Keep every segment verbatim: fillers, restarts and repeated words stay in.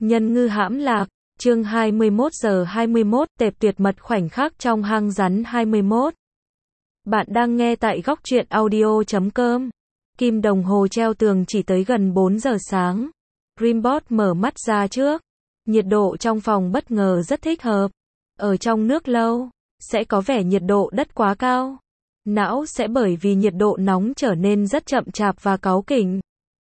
Nhân ngư hãm lạc, chương hai mươi mốt giờ hai mươi mốt, tệp tuyệt mật khoảnh khắc trong hang rắn hai mươi mốt. Bạn đang nghe tại góc truyện audio chấm com. Kim đồng hồ treo tường chỉ tới gần bốn giờ sáng. Rimbot mở mắt ra trước. Nhiệt độ trong phòng bất ngờ rất thích hợp. Ở trong nước lâu, sẽ có vẻ nhiệt độ đất quá cao. Não sẽ bởi vì nhiệt độ nóng trở nên rất chậm chạp và cáu kỉnh.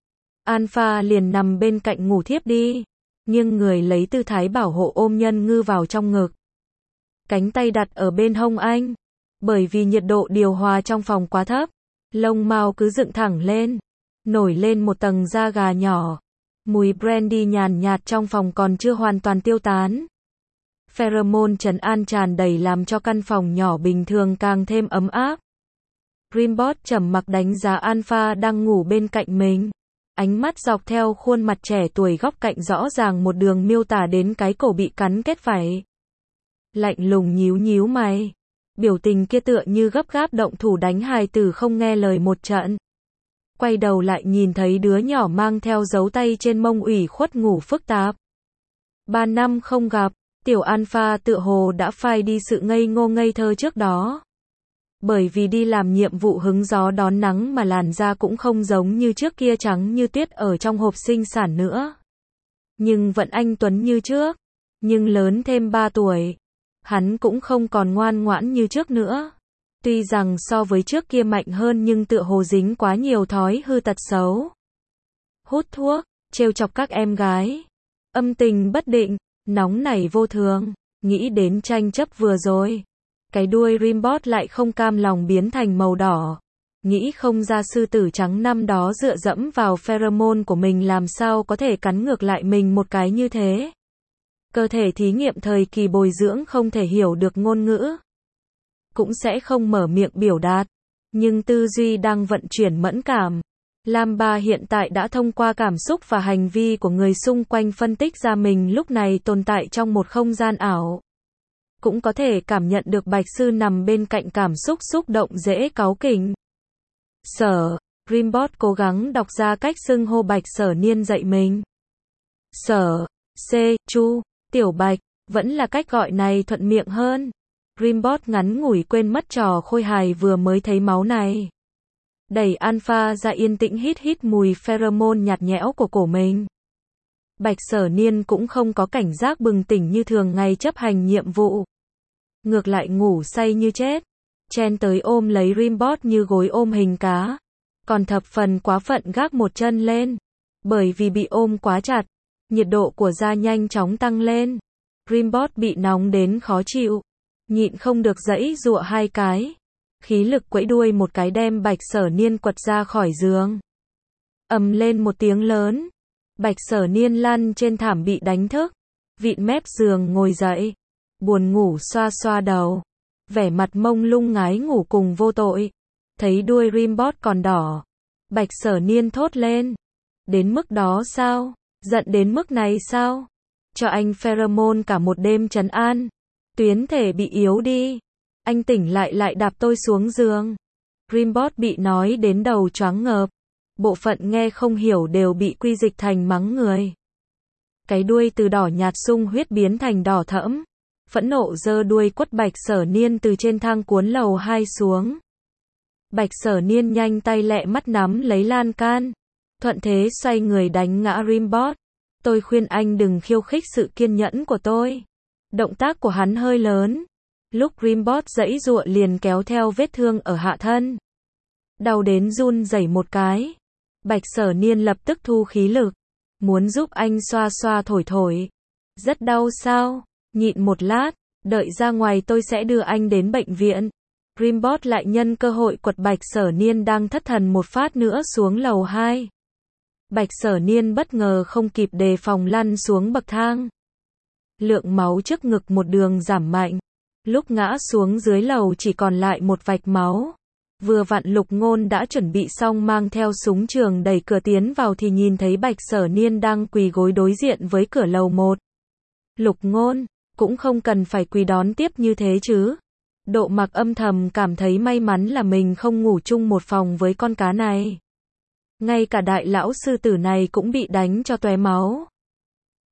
Alpha liền nằm bên cạnh ngủ thiếp đi. Nhưng người lấy tư thái bảo hộ ôm nhân ngư vào trong ngực. Cánh tay đặt ở bên hông anh. Bởi vì nhiệt độ điều hòa trong phòng quá thấp, lông mao cứ dựng thẳng lên, nổi lên một tầng da gà nhỏ. Mùi brandy nhàn nhạt trong phòng còn chưa hoàn toàn tiêu tán. Pheromone trấn an tràn đầy làm cho căn phòng nhỏ bình thường càng thêm ấm áp. Rimbot trầm mặc đánh giá Alpha đang ngủ bên cạnh mình. Ánh mắt dọc theo khuôn mặt trẻ tuổi góc cạnh rõ ràng một đường miêu tả đến cái cổ bị cắn kết vảy. Lạnh lùng nhíu nhíu mày. Biểu tình kia tựa như gấp gáp động thủ đánh hài tử không nghe lời một trận. Quay đầu lại nhìn thấy đứa nhỏ mang theo dấu tay trên mông ủy khuất ngủ phức tạp. Ba năm không gặp, tiểu Alpha tựa hồ đã phai đi sự ngây ngô ngây thơ trước đó. Bởi vì đi làm nhiệm vụ hứng gió đón nắng mà làn da cũng không giống như trước kia trắng như tuyết ở trong hộp sinh sản nữa. Nhưng vẫn anh tuấn như trước. Nhưng lớn thêm ba tuổi. Hắn cũng không còn ngoan ngoãn như trước nữa. Tuy rằng so với trước kia mạnh hơn nhưng tựa hồ dính quá nhiều thói hư tật xấu. Hút thuốc, trêu chọc các em gái. Âm tình bất định, nóng nảy vô thường. Nghĩ đến tranh chấp vừa rồi. Cái đuôi Rimbot lại không cam lòng biến thành màu đỏ. Nghĩ không ra sư tử trắng năm đó dựa dẫm vào pheromone của mình làm sao có thể cắn ngược lại mình một cái như thế. Cơ thể thí nghiệm thời kỳ bồi dưỡng không thể hiểu được ngôn ngữ. Cũng sẽ không mở miệng biểu đạt. Nhưng tư duy đang vận chuyển mẫn cảm. Lamba hiện tại đã thông qua cảm xúc và hành vi của người xung quanh phân tích ra mình lúc này tồn tại trong một không gian ảo. Cũng có thể cảm nhận được Bạch Sư nằm bên cạnh cảm xúc xúc động dễ cáu kỉnh. Sở, Rimbot cố gắng đọc ra cách xưng hô Bạch Sở Niên dạy mình. Sở, C, Chu, Tiểu Bạch, vẫn là cách gọi này thuận miệng hơn. Rimbot ngắn ngủi quên mất trò khôi hài vừa mới thấy máu này. Đẩy Alpha ra yên tĩnh hít hít mùi pheromone nhạt nhẽo của cổ mình. Bạch Sở Niên cũng không có cảnh giác bừng tỉnh như thường ngày chấp hành nhiệm vụ. Ngược lại ngủ say như chết. Chen tới ôm lấy Rimbot như gối ôm hình cá. Còn thập phần quá phận gác một chân lên. Bởi vì bị ôm quá chặt, nhiệt độ của da nhanh chóng tăng lên. Rimbot bị nóng đến khó chịu. Nhịn không được giãy giụa hai cái. Khí lực quẫy đuôi một cái đem Bạch Sở Niên quật ra khỏi giường. Ầm lên một tiếng lớn. Bạch Sở Niên lăn trên thảm bị đánh thức. Vịn mép giường ngồi dậy. Buồn ngủ xoa xoa đầu. Vẻ mặt mông lung ngái ngủ cùng vô tội. Thấy đuôi Rimbot còn đỏ. Bạch Sở Niên thốt lên. Đến mức đó sao? Giận đến mức này sao? Cho anh pheromone cả một đêm trấn an. Tuyến thể bị yếu đi. Anh tỉnh lại lại đạp tôi xuống giường. Rimbot bị nói đến đầu choáng ngợp. Bộ phận nghe không hiểu đều bị quy dịch thành mắng người. Cái đuôi từ đỏ nhạt sung huyết biến thành đỏ thẫm. Phẫn nộ giơ đuôi quất Bạch Sở Niên từ trên thang cuốn lầu hai xuống. Bạch Sở Niên nhanh tay lẹ mắt nắm lấy lan can. Thuận thế xoay người đánh ngã Rimbot. Tôi khuyên anh đừng khiêu khích sự kiên nhẫn của tôi. Động tác của hắn hơi lớn. Lúc Rimbot giãy giụa liền kéo theo vết thương ở hạ thân. Đau đến run rẩy một cái. Bạch Sở Niên lập tức thu khí lực. Muốn giúp anh xoa xoa thổi thổi. Rất đau sao? Nhịn một lát. Đợi ra ngoài tôi sẽ đưa anh đến bệnh viện. Rimbot lại nhân cơ hội quật Bạch Sở Niên đang thất thần một phát nữa xuống lầu hai. Bạch Sở Niên bất ngờ không kịp đề phòng lăn xuống bậc thang. Lượng máu trước ngực một đường giảm mạnh. Lúc ngã xuống dưới lầu chỉ còn lại một vạch máu. Vừa vặn Lục Ngôn đã chuẩn bị xong mang theo súng trường đẩy cửa tiến vào thì nhìn thấy Bạch Sở Niên đang quỳ gối đối diện với cửa lầu một. Lục Ngôn, cũng không cần phải quỳ đón tiếp như thế chứ. Độ Mặc âm thầm cảm thấy may mắn là mình không ngủ chung một phòng với con cá này. Ngay cả đại lão sư tử này cũng bị đánh cho tóe máu.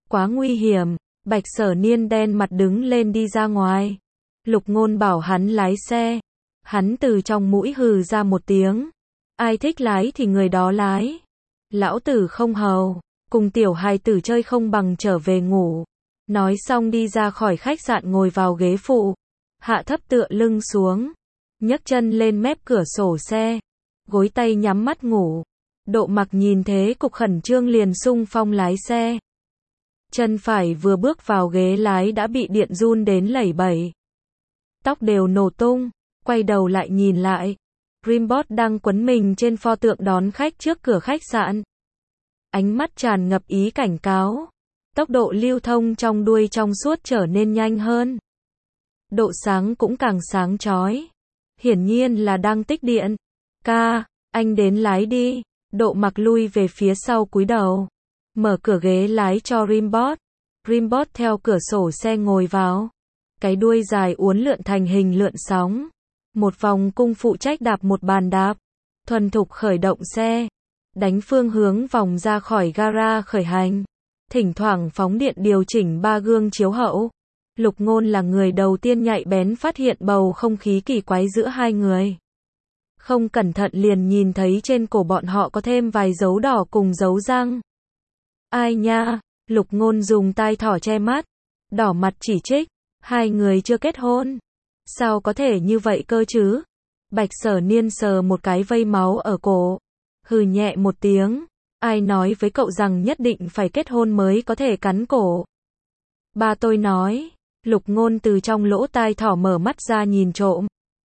Quá nguy hiểm, Bạch Sở Niên đen mặt đứng lên đi ra ngoài. Lục Ngôn bảo hắn lái xe. Hắn từ trong mũi hừ ra một tiếng. Ai thích lái thì người đó lái. Lão tử không hầu, cùng tiểu hài tử chơi không bằng trở về ngủ. Nói xong đi ra khỏi khách sạn ngồi vào ghế phụ. Hạ thấp tựa lưng xuống. Nhấc chân lên mép cửa sổ xe. Gối tay nhắm mắt ngủ. Độ Mặc nhìn thế cục khẩn trương liền xung phong lái xe. Chân phải vừa bước vào ghế lái đã bị điện run đến lẩy bẩy. Tóc đều nổ tung, quay đầu lại nhìn lại. Rimbot đang quấn mình trên pho tượng đón khách trước cửa khách sạn. Ánh mắt tràn ngập ý cảnh cáo. Tốc độ lưu thông trong đuôi trong suốt trở nên nhanh hơn. Độ sáng cũng càng sáng chói. Hiển nhiên là đang tích điện. Ca, anh đến lái đi. Độ Mặc lui về phía sau cúi đầu. Mở cửa ghế lái cho Rimbot. Rimbot theo cửa sổ xe ngồi vào. Cái đuôi dài uốn lượn thành hình lượn sóng. Một vòng cung phụ trách đạp một bàn đạp. Thuần thục khởi động xe. Đánh phương hướng vòng ra khỏi gara khởi hành. Thỉnh thoảng phóng điện điều chỉnh ba gương chiếu hậu. Lục Ngôn là người đầu tiên nhạy bén phát hiện bầu không khí kỳ quái giữa hai người. Không cẩn thận liền nhìn thấy trên cổ bọn họ có thêm vài dấu đỏ cùng dấu răng. Ai nha, Lục Ngôn dùng tai thỏ che mắt. Đỏ mặt chỉ trích. Hai người chưa kết hôn. Sao có thể như vậy cơ chứ? Bạch Sở Niên sờ một cái vây máu ở cổ. Hừ nhẹ một tiếng. Ai nói với cậu rằng nhất định phải kết hôn mới có thể cắn cổ? Ba tôi nói. Lục Ngôn từ trong lỗ tai thỏ mở mắt ra nhìn trộm.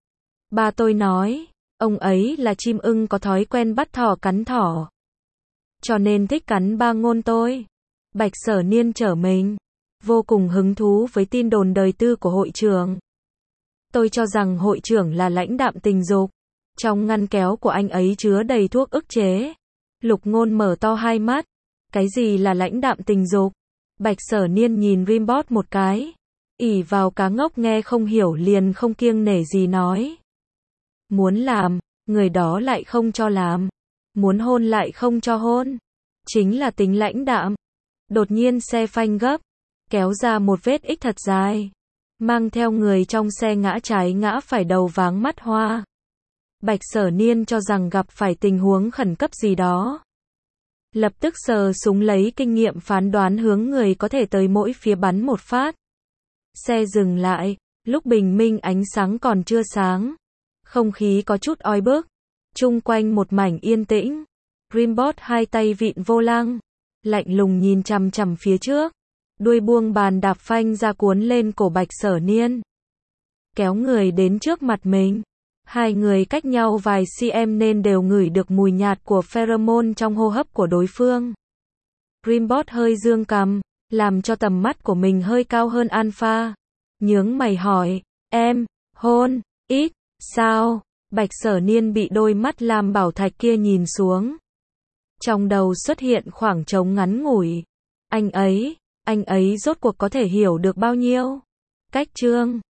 Ba tôi nói. Ông ấy là chim ưng có thói quen bắt thỏ cắn thỏ. Cho nên thích cắn ba Ngôn tôi. Bạch Sở Niên trở mình. Vô cùng hứng thú với tin đồn đời tư của hội trưởng. Tôi cho rằng hội trưởng là lãnh đạm tình dục. Trong ngăn kéo của anh ấy chứa đầy thuốc ức chế. Lục Ngôn mở to hai mắt. Cái gì là lãnh đạm tình dục? Bạch Sở Niên nhìn Rimbot một cái. ỷ vào cá ngốc nghe không hiểu liền không kiêng nể gì nói. Muốn làm, người đó lại không cho làm. Muốn hôn lại không cho hôn. Chính là tính lãnh đạm. Đột nhiên xe phanh gấp. Kéo ra một vết ích thật dài. Mang theo người trong xe ngã trái ngã phải đầu váng mắt hoa. Bạch Sở Niên cho rằng gặp phải tình huống khẩn cấp gì đó. Lập tức sờ súng lấy kinh nghiệm phán đoán hướng người có thể tới mỗi phía bắn một phát. Xe dừng lại, lúc bình minh ánh sáng còn chưa sáng. Không khí có chút oi bức. Chung quanh một mảnh yên tĩnh. Rimbot hai tay vịn vô lăng. Lạnh lùng nhìn chằm chằm phía trước. Đuôi buông bàn đạp phanh ra cuốn lên cổ Bạch Sở Niên. Kéo người đến trước mặt mình. Hai người cách nhau vài cm nên đều ngửi được mùi nhạt của pheromone trong hô hấp của đối phương. Rimbot hơi dương cằm, làm cho tầm mắt của mình hơi cao hơn Alpha. Nhướng mày hỏi, em, hôn, ít, sao? Bạch Sở Niên bị đôi mắt lam bảo thạch kia nhìn xuống. Trong đầu xuất hiện khoảng trống ngắn ngủi. Anh ấy, anh ấy rốt cuộc có thể hiểu được bao nhiêu? Cách chương